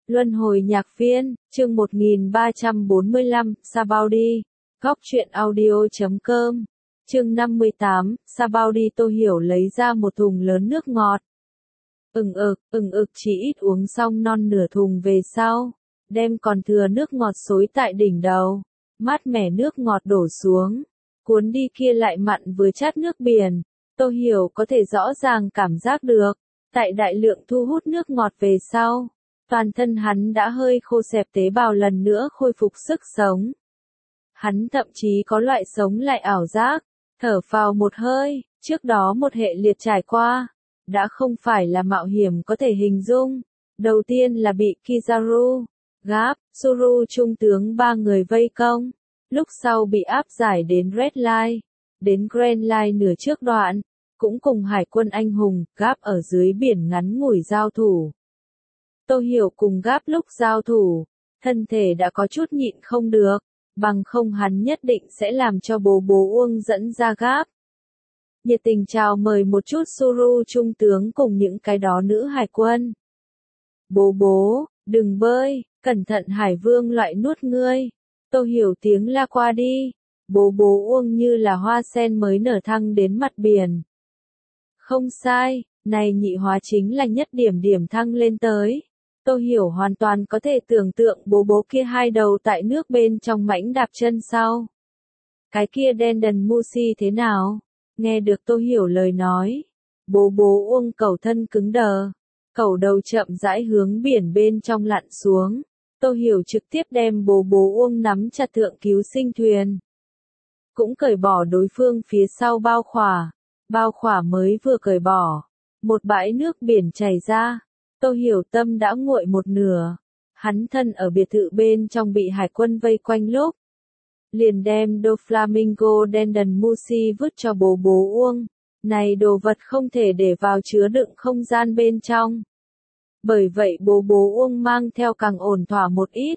Luân hồi nhạc viên, chương 1345, Sabaudi, góc truyện audio.com, chương 58, Sabaudi. Tôi hiểu lấy ra một thùng lớn nước ngọt. Chỉ ít uống xong non nửa thùng về sau, đem còn thừa nước ngọt xối tại đỉnh đầu, mát mẻ nước ngọt đổ xuống, cuốn đi kia lại mặn vừa chát nước biển. Tôi hiểu có thể rõ ràng cảm giác được, tại đại lượng thu hút nước ngọt về sau, toàn thân hắn đã hơi khô xẹp, tế bào lần nữa khôi phục sức sống. Hắn thậm chí có loại sống lại ảo giác, thở phào một hơi, trước đó một hệ liệt trải qua, đã không phải là mạo hiểm có thể hình dung. Đầu tiên là bị Kizaru, Garp, Suru trung tướng ba người vây công, lúc sau bị áp giải đến Red Line, đến Grand Line nửa trước đoạn, cũng cùng hải quân anh hùng, Garp ở dưới biển ngắn ngủi giao thủ. Tôi hiểu cùng Garp lúc giao thủ, thân thể đã có chút nhịn không được, bằng không hắn nhất định sẽ làm cho bố Uông dẫn ra Garp. Nhiệt tình chào mời một chút Suru trung tướng cùng những cái đó nữ hải quân. Bố, đừng bơi, cẩn thận hải vương loại nuốt ngươi. Tôi hiểu tiếng la qua đi, bố Uông như là hoa sen mới nở thăng đến mặt biển. Không sai, này nhị hóa chính là nhất điểm thăng lên tới. Tôi hiểu hoàn toàn có thể tưởng tượng bố kia hai đầu tại nước bên trong mãnh đạp chân sau. Cái kia Denden Mushi thế nào? Nghe được tôi hiểu lời nói. Bố Uông cẩu thân cứng đờ. Cẩu đầu chậm rãi hướng biển bên trong lặn xuống. Tôi hiểu trực tiếp đem bố Uông nắm chặt thượng cứu sinh thuyền. Cũng cởi bỏ đối phương phía sau bao khỏa. Bao khỏa mới vừa cởi bỏ. Một bãi nước biển chảy ra. Tôi hiểu tâm đã nguội một nửa. Hắn thân ở biệt thự bên trong bị hải quân vây quanh lúc. Liền đem Doflamingo Denden Mushi vứt cho bố Uông. Này đồ vật không thể để vào chứa đựng không gian bên trong. Bởi vậy bố Uông mang theo càng ổn thỏa một ít.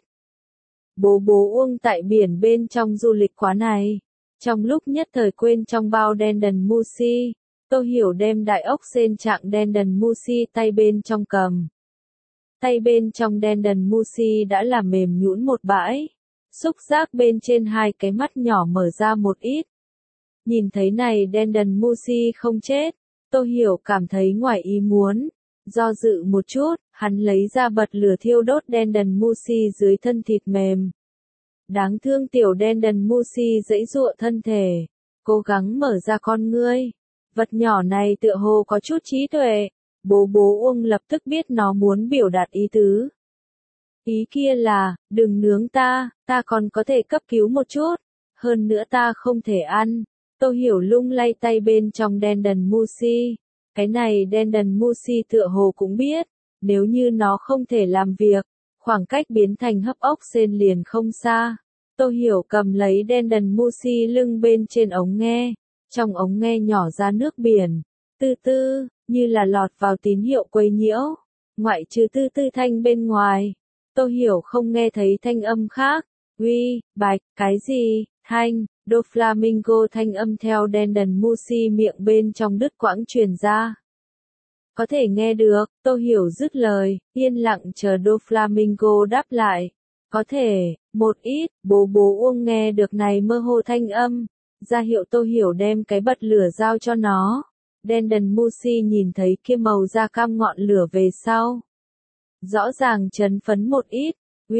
Bố Uông tại biển bên trong du lịch quá này. Trong lúc nhất thời quên trong bao Denden Mushi. Tôi hiểu đem đại ốc sên trạng Denden Mushi tay bên trong cầm. Tay bên trong Denden Mushi đã làm mềm nhũn một bãi. Xúc giác bên trên hai cái mắt nhỏ mở ra một ít. Nhìn thấy này Denden Mushi không chết. Tôi hiểu cảm thấy ngoài ý muốn. Do dự một chút, hắn lấy ra bật lửa thiêu đốt Denden Mushi dưới thân thịt mềm. Đáng thương tiểu Denden Mushi giãy giụa thân thể. Cố gắng mở ra con ngươi. Vật nhỏ này tựa hồ có chút trí tuệ. Bố Uông lập tức biết nó muốn biểu đạt ý tứ. Ý kia là, đừng nướng ta còn có thể cấp cứu một chút. Hơn nữa ta không thể ăn. Tôi hiểu lung lay tay bên trong Denden Mushi. Cái này Denden Mushi tựa hồ cũng biết. Nếu như nó không thể làm việc, khoảng cách biến thành hấp ốc sên liền không xa. Tôi hiểu cầm lấy Denden Mushi lưng bên trên ống nghe. Trong ống nghe nhỏ ra nước biển, tư, như là lọt vào tín hiệu quấy nhiễu, ngoại trừ tư thanh bên ngoài. Tôi hiểu không nghe thấy thanh âm khác, bạch, cái gì, thanh, Doflamingo thanh âm theo Denden Mushi miệng bên trong đứt quãng truyền ra. Có thể nghe được, tôi hiểu dứt lời, yên lặng chờ Doflamingo đáp lại. Có thể, một ít, bố Uông nghe được này mơ hồ thanh âm. Ra hiệu tôi hiểu đem cái bật lửa giao cho nó. Denden Mushi nhìn thấy kia màu da cam ngọn lửa về sau. Rõ ràng chấn phấn một ít.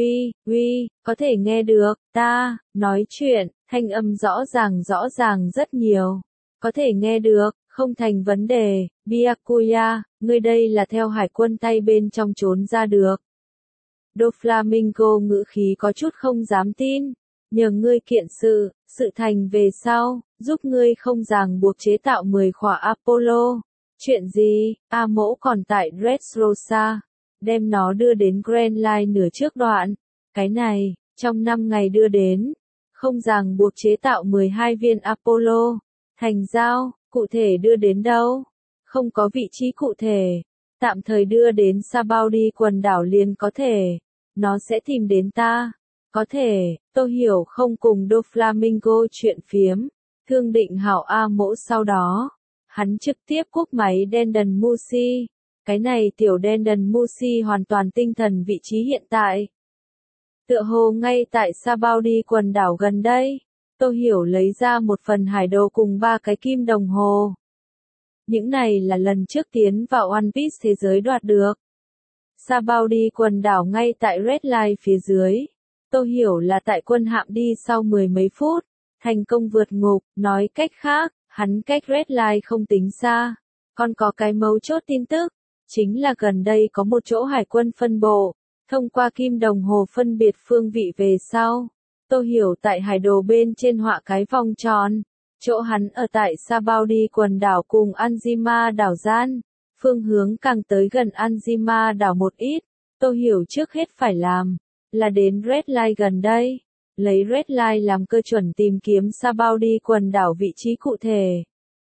Có thể nghe được, ta, nói chuyện, thanh âm rõ ràng rất nhiều. Có thể nghe được, không thành vấn đề, Byakuya, ngươi đây là theo hải quân tay bên trong trốn ra được. Doflamingo ngữ khí có chút không dám tin. Nhờ ngươi kiện sự thành về sau, giúp ngươi không ràng buộc chế tạo 10 khỏa Apollo. Chuyện gì, A mẫu còn tại Dressrosa, đem nó đưa đến Grand Line nửa trước đoạn. Cái này, trong 5 ngày đưa đến, không ràng buộc chế tạo 12 viên Apollo. Thành giao, cụ thể đưa đến đâu? Không có vị trí cụ thể. Tạm thời đưa đến Sabaudi quần đảo liền có thể. Nó sẽ tìm đến ta. Có thể, tôi hiểu không cùng Doflamingo chuyện phiếm, thương định hảo A mẫu sau đó. Hắn trực tiếp cúp máy Denden Mushi, Cái này tiểu đen đần Musi hoàn toàn tinh thần vị trí hiện tại. Tựa hồ ngay tại Sabaudi quần đảo gần đây, Tô Hiểu lấy ra một phần hải đồ cùng 3 cái kim đồng hồ. Những này là lần trước tiến vào One Piece thế giới đoạt được. Sabaudi quần đảo ngay tại Red Line phía dưới. Tô Hiểu là tại quân hạm đi sau 10 mấy phút, thành công vượt ngục, nói cách khác, hắn cách Red Line không tính xa. Còn có cái mấu chốt tin tức, chính là gần đây có một chỗ hải quân phân bộ, thông qua kim đồng hồ phân biệt phương vị về sau. Tô Hiểu tại hải đồ bên trên họa cái vòng tròn, chỗ hắn ở tại Sabaudi quần đảo cùng Anjima đảo gian, phương hướng càng tới gần Anjima đảo một ít. Tô Hiểu trước hết phải làm là đến Red Line gần đây, lấy Red Line làm cơ chuẩn tìm kiếm Sabaudi quần đảo vị trí cụ thể.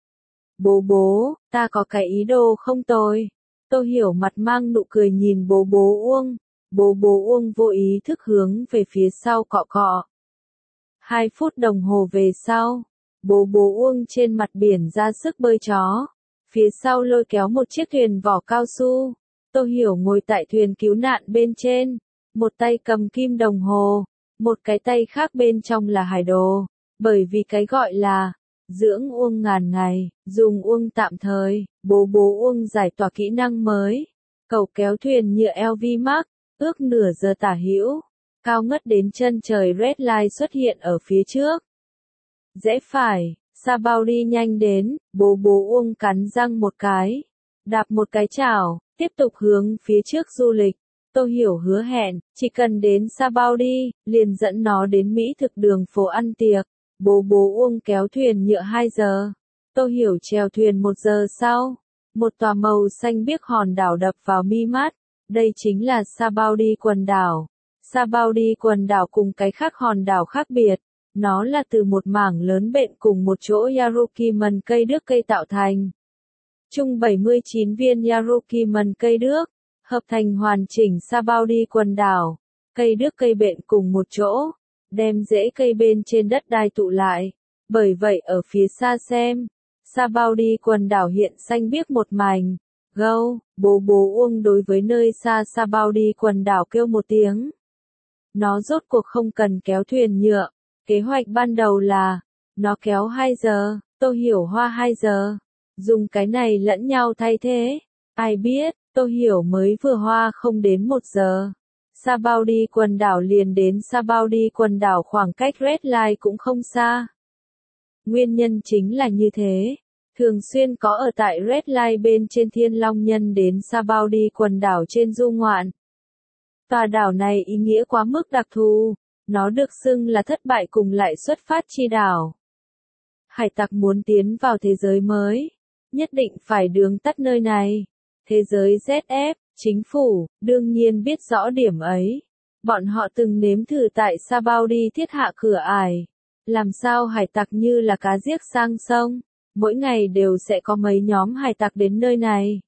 Bố, ta có cái ý đồ không tồi. Tô Hiểu mặt mang nụ cười nhìn bố Uông. Bố Uông vô ý thức hướng về phía sau cọ cọ. 2 phút đồng hồ về sau, bố Uông trên mặt biển ra sức bơi chó. Phía sau lôi kéo một chiếc thuyền vỏ cao su. Tô Hiểu ngồi tại thuyền cứu nạn bên trên, một tay cầm kim đồng hồ, một cái tay khác bên trong là hải đồ. Bởi vì cái gọi là dưỡng Uông ngàn ngày, dùng Uông tạm thời, bố Uông giải tỏa kỹ năng mới. Cầu kéo thuyền nhựa LV Max, ước nửa giờ tả hữu, cao ngất đến chân trời Red Line xuất hiện ở phía trước. Rẽ phải, Sabaudi nhanh đến, bố Uông cắn răng một cái, đạp một cái chảo, tiếp tục hướng phía trước du lịch. Tô Hiểu hứa hẹn, chỉ cần đến Sabaudi, liền dẫn nó đến Mỹ thực đường phố ăn tiệc. Bố Uông kéo thuyền nhựa 2 giờ. Tô Hiểu chèo thuyền 1 giờ sau. Một tòa màu xanh biếc hòn đảo đập vào mi mắt. Đây chính là Sabaudi quần đảo. Sabaudi quần đảo cùng cái khác hòn đảo khác biệt. Nó là từ một mảng lớn bện cùng một chỗ Yarukiman cây đước cây tạo thành. Chung 79 viên Yarukiman cây đước, hợp thành hoàn chỉnh Sabaudi quần đảo. Cây đước cây bện cùng một chỗ, đem rễ cây bên trên đất đai tụ lại. Bởi vậy ở phía xa xem, Sabaudi quần đảo hiện xanh biếc một mảnh. Gâu, bố Uông đối với nơi xa Sabaudi quần đảo kêu một tiếng. Nó rốt cuộc không cần kéo thuyền nhựa. Kế hoạch ban đầu là, nó kéo 2 giờ, Tô Hiểu hoa 2 giờ. Dùng cái này lẫn nhau thay thế. Ai biết, Tô Hiểu mới vừa hoa không đến 1 giờ. Sabaudi quần đảo liền đến Sabaudi quần đảo khoảng cách Red Line cũng không xa. Nguyên nhân chính là như thế. Thường xuyên có ở tại Red Line bên trên Thiên Long Nhân đến Sabaudi quần đảo trên du ngoạn. Tòa đảo này ý nghĩa quá mức đặc thù. Nó được xưng là thất bại cùng lại xuất phát chi đảo. Hải tặc muốn tiến vào thế giới mới, nhất định phải đường tắt nơi này. Thế giới ZF, chính phủ, đương nhiên biết rõ điểm ấy. Bọn họ từng nếm thử tại Sabaudi thiết hạ cửa ải. Làm sao hải tặc như là cá giếc sang sông, mỗi ngày đều sẽ có mấy nhóm hải tặc đến nơi này.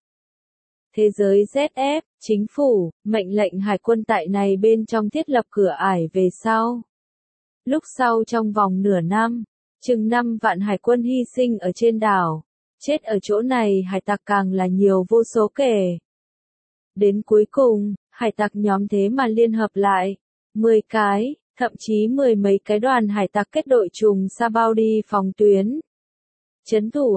Thế giới ZF, chính phủ, mệnh lệnh hải quân tại này bên trong thiết lập cửa ải về sau. Lúc sau trong vòng nửa năm, chừng 5 vạn hải quân hy sinh ở trên đảo. Chết ở chỗ này hải tặc càng là nhiều vô số kể. Đến cuối cùng, hải tặc nhóm thế mà liên hợp lại. 10 cái, thậm chí 10 mấy cái đoàn hải tặc kết đội trùng Sabaudi phòng tuyến. Trấn thủ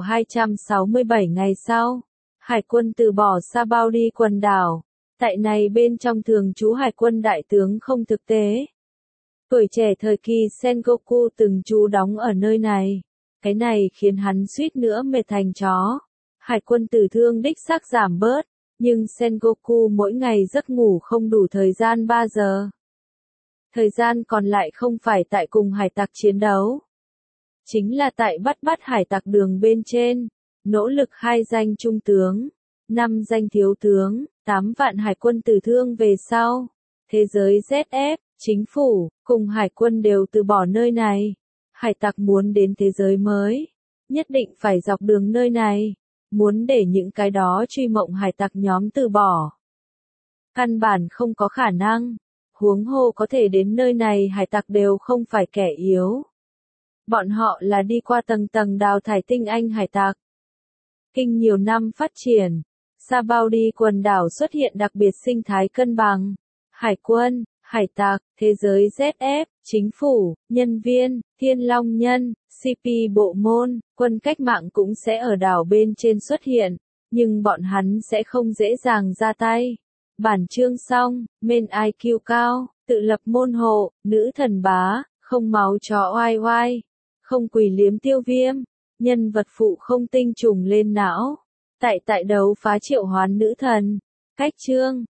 267 ngày sau. Hải quân từ bỏ Sabaudi quần đảo. Tại này bên trong thường trú hải quân đại tướng không thực tế. Tuổi trẻ thời kỳ Sengoku từng trú đóng ở nơi này. Cái này khiến hắn suýt nữa mệt thành chó. Hải quân tử thương đích xác giảm bớt. Nhưng Sengoku mỗi ngày giấc ngủ không đủ thời gian 3 giờ. Thời gian còn lại không phải tại cùng hải tặc chiến đấu. Chính là tại bắt hải tặc đường bên trên. Nỗ lực 2 danh trung tướng, 5 danh thiếu tướng, 8 vạn hải quân tử thương về sau. Thế giới ZF, chính phủ, cùng hải quân đều từ bỏ nơi này. Hải tặc muốn đến thế giới mới, nhất định phải dọc đường nơi này. Muốn để những cái đó truy mộng hải tặc nhóm từ bỏ. Căn bản không có khả năng. Huống hồ có thể đến nơi này hải tặc đều không phải kẻ yếu. Bọn họ là đi qua tầng tầng đào thải tinh anh hải tặc. Kinh nhiều năm phát triển, Sabaudi quần đảo xuất hiện đặc biệt sinh thái cân bằng. Hải quân, hải tặc, thế giới ZF, chính phủ, nhân viên, thiên long nhân, CP bộ môn, quân cách mạng cũng sẽ ở đảo bên trên xuất hiện, nhưng bọn hắn sẽ không dễ dàng ra tay. Bản chương xong, men IQ cao, tự lập môn hộ, nữ thần bá, không máu chó oai oai, không quỳ liếm tiêu viêm, nhân vật phụ không tinh trùng lên não. Tại đấu phá triệu hoán nữ thần. Cách chương